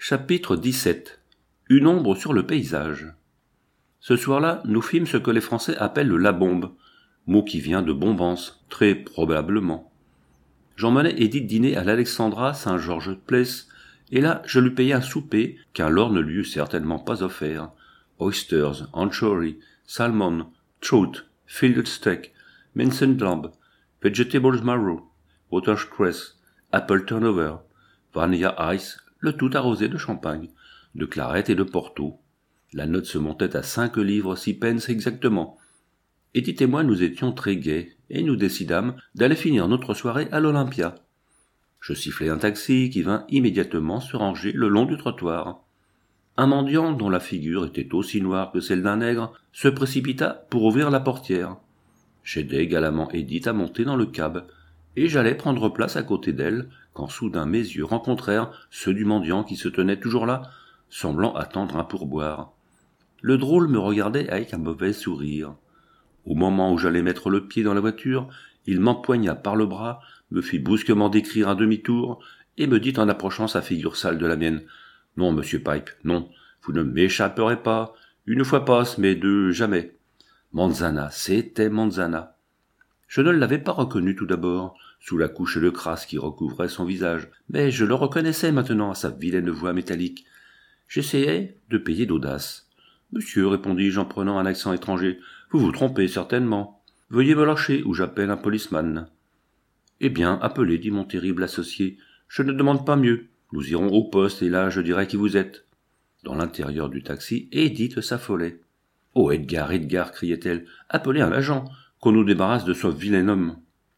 Chapitre 17. Une ombre sur le paysage. Ce soir-là, nous fîmes ce que les Français appellent la bombe, mot qui vient de bombance, très probablement. J'emmenai Edith dîner à l'Alexandra Saint-Georges Place, et là je lui payai un souper qu'un lord ne lui eût certainement pas offert. Oysters, anchovy, salmon, trout, filled steak, minced lamb, vegetables marrow, watercress, apple turnover, vanilla ice, le tout arrosé de champagne, de claret et de porto. La note se montait à 5 livres 6 pence exactement. Edith et moi nous étions très gais, et nous décidâmes d'aller finir notre soirée à l'Olympia. Je sifflai un taxi qui vint immédiatement se ranger le long du trottoir. Un mendiant dont la figure était aussi noire que celle d'un nègre se précipita pour ouvrir la portière. J'aidai galamment Edith à monter dans le cab, et j'allais prendre place à côté d'elle, quand soudain mes yeux rencontrèrent ceux du mendiant qui se tenait toujours là, semblant attendre un pourboire. Le drôle me regardait avec un mauvais sourire. Au moment où j'allais mettre le pied dans la voiture, il m'empoigna par le bras, me fit brusquement décrire un demi-tour, et me dit en approchant sa figure sale de la mienne, « Non, monsieur Pipe, non, vous ne m'échapperez pas, une fois passe, mais deux jamais. » Manzana, c'était Manzana. Je ne l'avais pas reconnu tout d'abord, sous la couche de crasse qui recouvrait son visage, mais je le reconnaissais maintenant à sa vilaine voix métallique. J'essayai de payer d'audace. « Monsieur, répondis-je en prenant un accent étranger, vous vous trompez certainement. Veuillez me lâcher ou j'appelle un policeman. »« Eh bien, appelez, dit mon terrible associé. Je ne demande pas mieux. Nous irons au poste et là je dirai qui vous êtes. » Dans l'intérieur du taxi, Edith s'affolait. « Oh, Edgar, Edgar, criait-elle, appelez un agent, qu'on nous débarrasse de ce vilain homme. »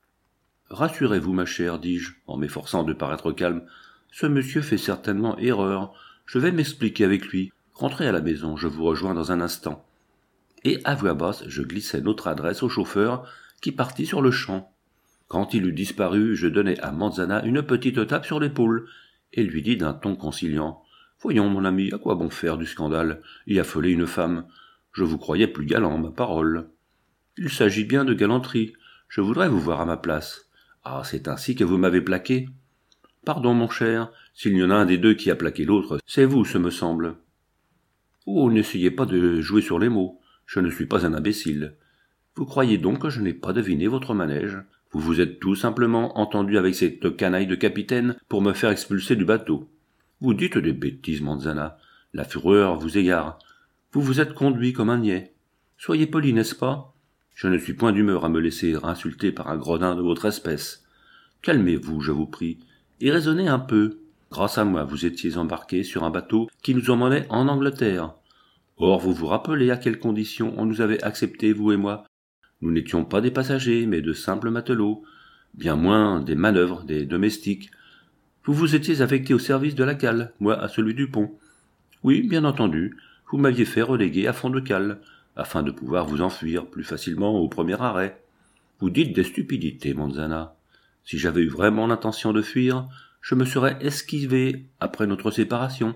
« Rassurez-vous, ma chère, dis-je, en m'efforçant de paraître calme. Ce monsieur fait certainement erreur. Je vais m'expliquer avec lui. Rentrez à la maison, je vous rejoins dans un instant. » Et à voix basse, je glissai notre adresse au chauffeur, qui partit sur le champ. Quand il eut disparu, je donnai à Manzana une petite tape sur l'épaule, et lui dis d'un ton conciliant, « Voyons, mon ami, à quoi bon faire du scandale, et affoler une femme? Je vous croyais plus galant, ma parole. » « Il s'agit bien de galanterie. Je voudrais vous voir à ma place. » « Ah, c'est ainsi que vous m'avez plaqué. »« Pardon, mon cher, s'il y en a un des deux qui a plaqué l'autre, c'est vous, ce me semble. »« Oh, n'essayez pas de jouer sur les mots. Je ne suis pas un imbécile. Vous croyez donc que je n'ai pas deviné votre manège? Vous vous êtes tout simplement entendu avec cette canaille de capitaine pour me faire expulser du bateau. Vous dites des bêtises, Manzana. La fureur vous égare. Vous vous êtes conduit comme un niais. Soyez poli, n'est-ce pas? Je ne suis point d'humeur à me laisser insulter par un gredin de votre espèce. Calmez-vous, je vous prie, et raisonnez un peu. Grâce à moi, vous étiez embarqué sur un bateau qui nous emmenait en Angleterre. Or, vous vous rappelez à quelles conditions on nous avait acceptés, vous et moi. Nous n'étions pas des passagers, mais de simples matelots, bien moins des manœuvres, des domestiques. Vous vous étiez affecté au service de la cale, moi à celui du pont. Oui, bien entendu, vous m'aviez fait reléguer à fond de cale, afin de pouvoir vous enfuir plus facilement au premier arrêt. Vous dites des stupidités, Manzana. Si j'avais eu vraiment l'intention de fuir, je me serais esquivé après notre séparation.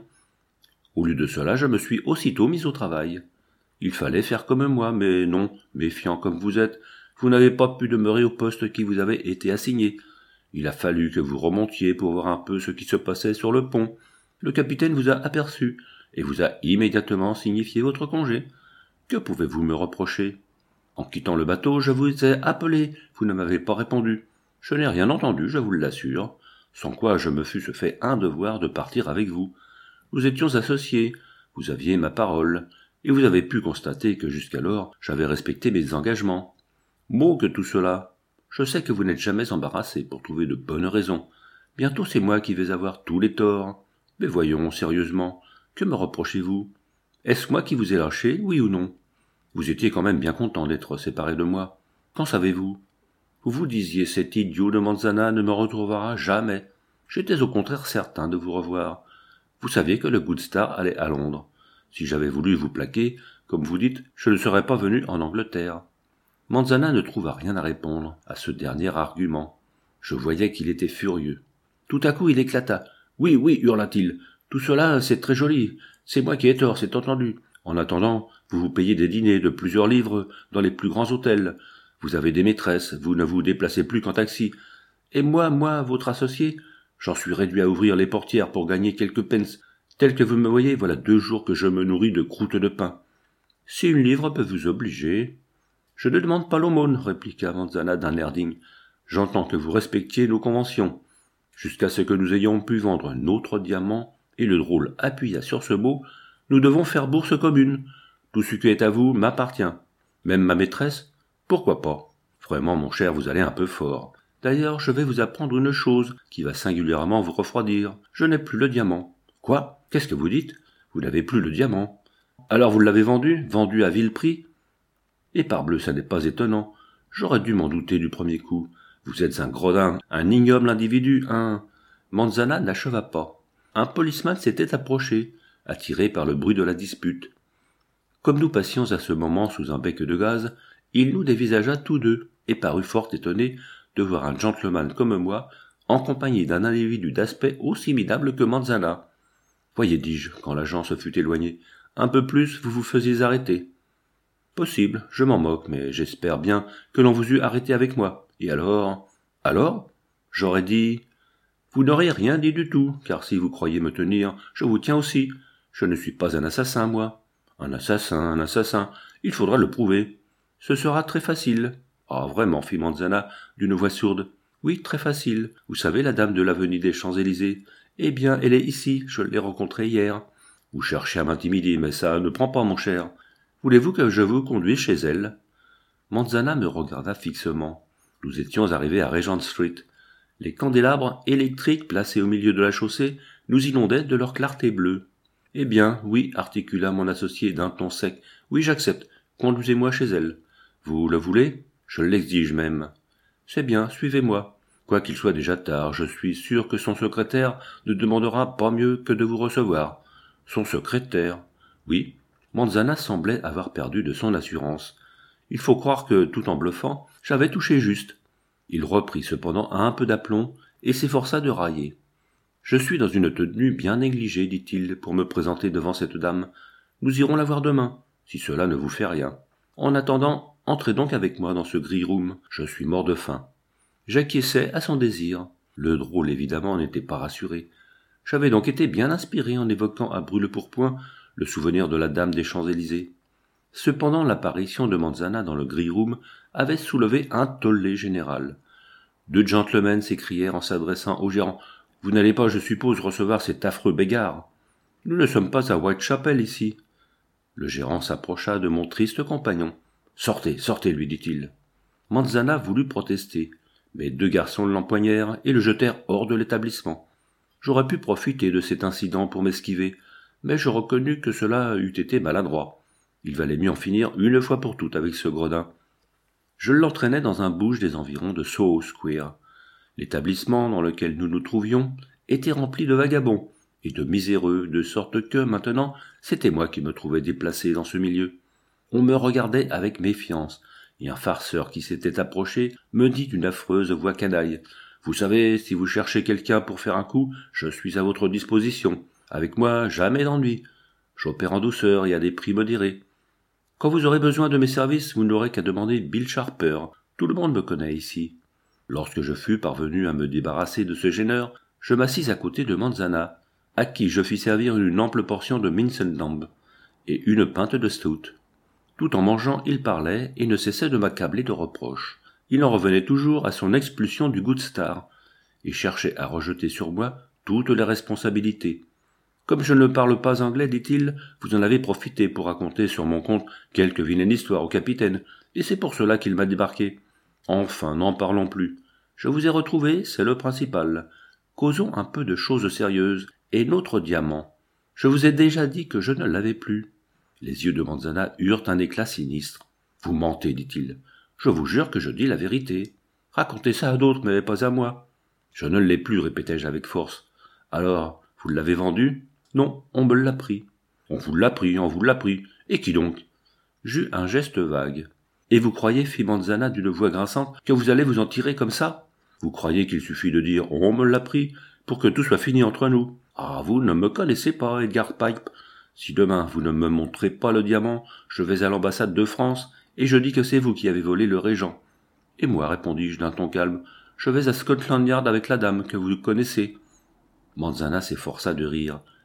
Au lieu de cela, je me suis aussitôt mis au travail. Il fallait faire comme moi, mais non, méfiant comme vous êtes, vous n'avez pas pu demeurer au poste qui vous avait été assigné. Il a fallu que vous remontiez pour voir un peu ce qui se passait sur le pont. Le capitaine vous a aperçu, et vous a immédiatement signifié votre congé. Que pouvez-vous me reprocher? En quittant le bateau, je vous ai appelé, vous ne m'avez pas répondu. Je n'ai rien entendu, je vous l'assure, sans quoi je me fusse fait un devoir de partir avec vous. Nous étions associés, vous aviez ma parole, et vous avez pu constater que jusqu'alors j'avais respecté mes engagements. Mots que tout cela. Je sais que vous n'êtes jamais embarrassé pour trouver de bonnes raisons. Bientôt c'est moi qui vais avoir tous les torts. Mais voyons, sérieusement, que me reprochez-vous? Est-ce moi qui vous ai lâché, oui ou non? Vous étiez quand même bien content d'être séparé de moi. Qu'en savez-vous? Vous vous disiez, cet idiot de Manzana ne me retrouvera jamais. J'étais au contraire certain de vous revoir. Vous saviez que le Good Star allait à Londres. Si j'avais voulu vous plaquer, comme vous dites, je ne serais pas venu en Angleterre. Manzana ne trouva rien à répondre à ce dernier argument. Je voyais qu'il était furieux. Tout à coup, il éclata. « Oui, oui, hurla-t-il. Tout cela, c'est très joli. C'est moi qui ai tort, c'est entendu. En attendant, vous vous payez des dîners de plusieurs livres dans les plus grands hôtels. Vous avez des maîtresses, vous ne vous déplacez plus qu'en taxi. Et moi, votre associé, j'en suis réduit à ouvrir les portières pour gagner quelques pence. Tel que vous me voyez, voilà 2 jours que je me nourris de croûtes de pain. Si une livre peut vous obliger... Je ne demande pas l'aumône, répliqua Manzana d'un air digne. J'entends que vous respectiez nos conventions. Jusqu'à ce que nous ayons pu vendre notre diamant, et le drôle appuya sur ce mot, nous devons faire bourse commune. Tout ce qui est à vous m'appartient. Même ma maîtresse? Pourquoi pas? Vraiment, mon cher, vous allez un peu fort. D'ailleurs, je vais vous apprendre une chose qui va singulièrement vous refroidir. Je n'ai plus le diamant. Quoi? Qu'est-ce que vous dites? Vous n'avez plus le diamant. Alors vous l'avez vendu? Vendu à vil prix? Et parbleu, ça n'est pas étonnant. J'aurais dû m'en douter du premier coup. Vous êtes un gredin, un ignoble individu, un... Manzana n'acheva pas. Un policeman s'était approché, attiré par le bruit de la dispute. Comme nous passions à ce moment sous un bec de gaz, il nous dévisagea tous deux, et parut fort étonné de voir un gentleman comme moi, en compagnie d'un individu d'aspect aussi minable que Manzana. Voyez, dis-je, quand l'agent se fut éloigné, un peu plus vous vous faisiez arrêter. Possible, je m'en moque, mais j'espère bien que l'on vous eût arrêté avec moi. Et alors? Alors? J'aurais dit... Vous n'auriez rien dit du tout, car si vous croyez me tenir, je vous tiens aussi. Je ne suis pas un assassin, moi. Un assassin, il faudra le prouver. Ce sera très facile. Ah, vraiment, fit Manzana d'une voix sourde. Oui, très facile. Vous savez, la dame de l'avenue des Champs-Élysées? Eh bien, elle est ici, je l'ai rencontrée hier. Vous cherchez à m'intimider, mais ça ne prend pas, mon cher. Voulez-vous que je vous conduise chez elle? Manzana me regarda fixement. Nous étions arrivés à Regent Street. Les candélabres électriques placés au milieu de la chaussée nous inondaient de leur clarté bleue. Eh bien, oui, articula mon associé d'un ton sec. Oui, j'accepte. Conduisez-moi chez elle. Vous le voulez? Je l'exige même. C'est bien, suivez-moi. Quoiqu'il soit déjà tard, je suis sûr que son secrétaire ne demandera pas mieux que de vous recevoir. Son secrétaire? Oui. Manzana semblait avoir perdu de son assurance. Il faut croire que, tout en bluffant, j'avais touché juste. Il reprit cependant un peu d'aplomb et s'efforça de railler. « Je suis dans une tenue bien négligée, dit-il, pour me présenter devant cette dame. Nous irons la voir demain, si cela ne vous fait rien. En attendant, entrez donc avec moi dans ce grille-room. Je suis mort de faim. » J'acquiesçai à son désir. Le drôle, évidemment, n'était pas rassuré. J'avais donc été bien inspiré en évoquant à brûle-pourpoint le souvenir de la dame des Champs-Élysées. Cependant, l'apparition de Manzana dans le grille-room avait soulevé un tollé général. 2 gentlemen s'écrièrent en s'adressant au gérant. « Vous n'allez pas, je suppose, recevoir cet affreux bégard. Nous ne sommes pas à Whitechapel ici. » Le gérant s'approcha de mon triste compagnon. « Sortez, sortez, lui dit-il. » Manzana voulut protester, mais 2 garçons l'empoignèrent et le jetèrent hors de l'établissement. J'aurais pu profiter de cet incident pour m'esquiver, mais je reconnus que cela eût été maladroit. Il valait mieux en finir une fois pour toutes avec ce gredin. Je l'entraînai dans un bouge des environs de Soho Square. L'établissement dans lequel nous nous trouvions était rempli de vagabonds et de miséreux, de sorte que, maintenant, c'était moi qui me trouvais déplacé dans ce milieu. On me regardait avec méfiance, et un farceur qui s'était approché me dit d'une affreuse voix canaille. « Vous savez, si vous cherchez quelqu'un pour faire un coup, je suis à votre disposition. Avec moi, jamais d'ennui. J'opère en douceur et à des prix modérés. Quand vous aurez besoin de mes services, vous n'aurez qu'à demander Bill Sharper. Tout le monde me connaît ici. » Lorsque je fus parvenu à me débarrasser de ce gêneur, je m'assis à côté de Manzana, à qui je fis servir une ample portion de mince lamb et une pinte de stout. Tout en mangeant, il parlait et ne cessait de m'accabler de reproches. Il en revenait toujours à son expulsion du Good Star et cherchait à rejeter sur moi toutes les responsabilités. Comme je ne parle pas anglais, dit-il, vous en avez profité pour raconter sur mon compte quelque vilaine histoire au capitaine, et c'est pour cela qu'il m'a débarqué. Enfin, n'en parlons plus. Je vous ai retrouvé, c'est le principal. Causons un peu de choses sérieuses, et notre diamant. Je vous ai déjà dit que je ne l'avais plus. Les yeux de Manzana eurent un éclat sinistre. Vous mentez, dit-il. Je vous jure que je dis la vérité. Racontez ça à d'autres, mais pas à moi. Je ne l'ai plus, répétai-je avec force. Alors, vous l'avez vendu? Non, on me l'a pris. On vous l'a pris. Et qui donc? J'eus un geste vague. Et vous croyez, fit Manzana d'une voix grinçante, que vous allez vous en tirer comme ça? Vous croyez qu'il suffit de dire « on me l'a pris » pour que tout soit fini entre nous? Ah, vous ne me connaissez pas, Edgar Pipe. Si demain vous ne me montrez pas le diamant, je vais à l'ambassade de France et je dis que c'est vous qui avez volé le régent. Et moi, répondis-je d'un ton calme, je vais à Scotland Yard avec la dame que vous connaissez. Manzana s'efforça de rire.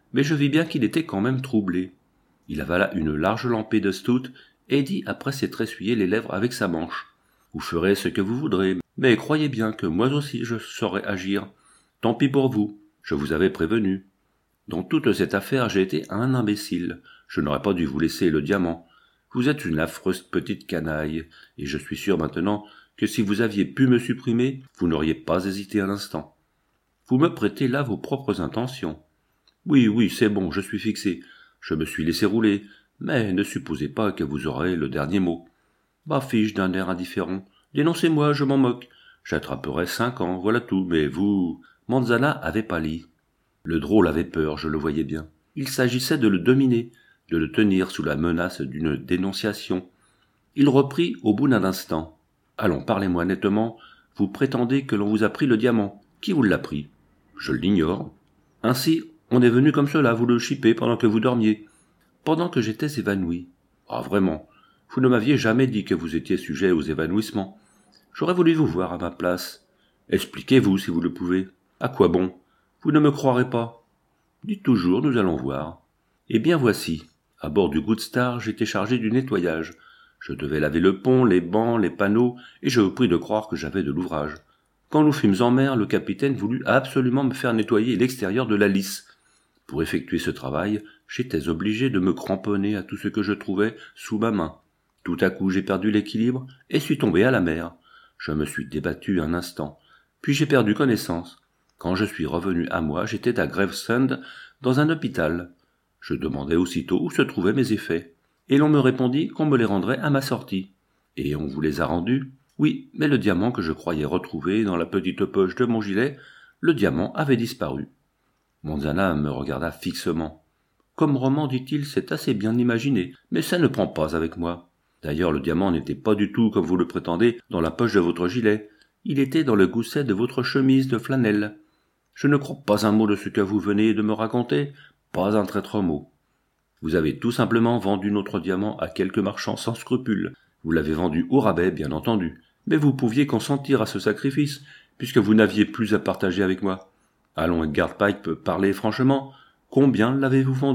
mais je vis bien qu'il était quand même troublé. Il avala une large lampée de stout et dit après s'être essuyé les lèvres avec sa manche. « Vous ferez ce que vous voudrez, mais croyez bien que moi aussi je saurai agir. Tant pis pour vous, je vous avais prévenu. Dans toute cette affaire, j'ai été un imbécile. Je n'aurais pas dû vous laisser le diamant. Vous êtes une affreuse petite canaille, et je suis sûr maintenant que si vous aviez pu me supprimer, vous n'auriez pas hésité un instant. Vous me prêtez là vos propres intentions. Oui, c'est bon, je suis fixé. Je me suis laissé rouler, mais ne supposez pas que vous aurez le dernier mot. Bah fiche d'un air indifférent. Dénoncez-moi, je m'en moque. J'attraperai 5 ans, voilà tout, mais vous... Manzana avait pâli. Le drôle avait peur, je le voyais bien. Il s'agissait de le dominer, de le tenir sous la menace d'une dénonciation. Il reprit au bout d'un instant. « Allons, parlez-moi nettement. Vous prétendez que l'on vous a pris le diamant. Qui vous l'a pris ?»« Je l'ignore. »« Ainsi, on est venu comme cela vous le chipper pendant que vous dormiez. »« Pendant que j'étais évanoui. »« Ah, vraiment, vous ne m'aviez jamais dit que vous étiez sujet aux évanouissements. J'aurais voulu vous voir à ma place. Expliquez-vous si vous le pouvez. À quoi bon ? Vous ne me croirez pas. Dites toujours, nous allons voir. Eh bien voici. À bord du Good Star, j'étais chargé du nettoyage. Je devais laver le pont, les bancs, les panneaux, et je vous prie de croire que j'avais de l'ouvrage. Quand nous fûmes en mer, le capitaine voulut absolument me faire nettoyer l'extérieur de la lisse. Pour effectuer ce travail, j'étais obligé de me cramponner à tout ce que je trouvais sous ma main. Tout à coup, j'ai perdu l'équilibre et suis tombé à la mer. Je me suis débattu un instant, puis j'ai perdu connaissance. Quand je suis revenu à moi, j'étais à Gravesend, dans un hôpital. Je demandai aussitôt où se trouvaient mes effets, et l'on me répondit qu'on me les rendrait à ma sortie. Et on vous les a rendus ? Oui, mais le diamant que je croyais retrouver dans la petite poche de mon gilet, le diamant avait disparu. Manzana me regarda fixement. Comme roman, dit-il, c'est assez bien imaginé, mais ça ne prend pas avec moi. D'ailleurs, le diamant n'était pas du tout, comme vous le prétendez, dans la poche de votre gilet. Il était dans le gousset de votre chemise de flanelle. Je ne crois pas un mot de ce que vous venez de me raconter, pas un traître mot. Vous avez tout simplement vendu notre diamant à quelques marchands sans scrupules. Vous l'avez vendu au rabais, bien entendu, mais vous pouviez consentir à ce sacrifice, puisque vous n'aviez plus à partager avec moi. Allons, Edgar Pike, parlez franchement, combien l'avez-vous vendu ?